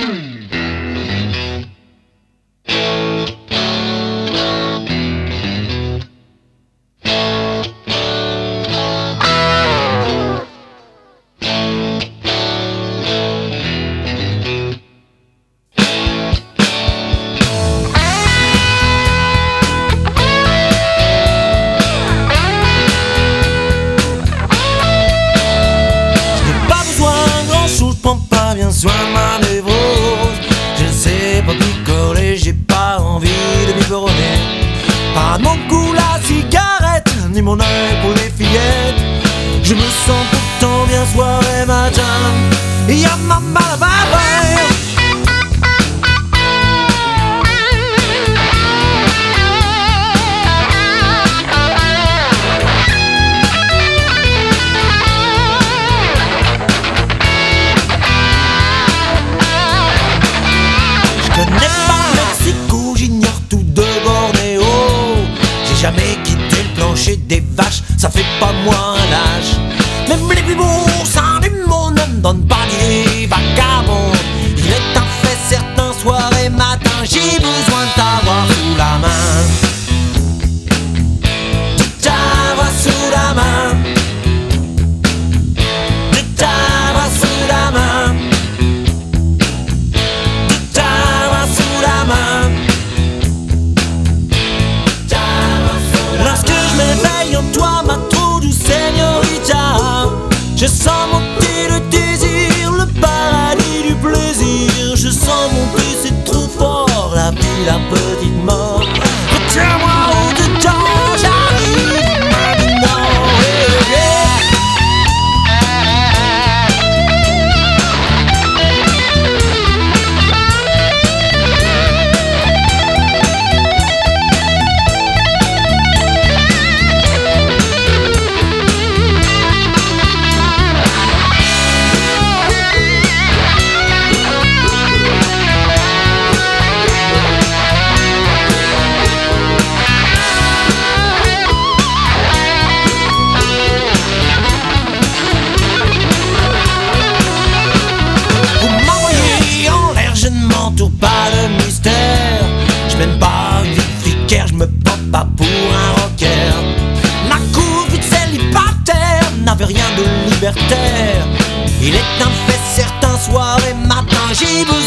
Bien soin de ma névrose. Je ne sais pas picoler, j'ai pas envie de biberonner. Pas de mon cou la cigarette, ni mon œil pour les fillettes. Je me sens pourtant bien soir et matin. Y'a ma malababa. Jamais quitté le plancher des vaches, ça fait pas moi un lâche. Même les plus beaux seins du monde ne me donnent pas d'idées vagabondes. Il est un fait certain, soir et matin, j'ai besoin de t'avoir sous la main. De t'avoir sous la main. De t'avoir sous la main. De t'avoir sous la main. Toi, ma trop douce señorita, je sens monter le désir, le paradis du plaisir. Je sens monter, c'est trop fort, la vie, la petite mort. Retiens-moi au-dedans, j'arrive maintenant. Pas de mystère, je mène pas une vie fricaire, je me porte pas pour un rocker. Ma cour vite célibataire n'avait rien de libertaire. Il est un fait certain, soir et matin, j'ai besoin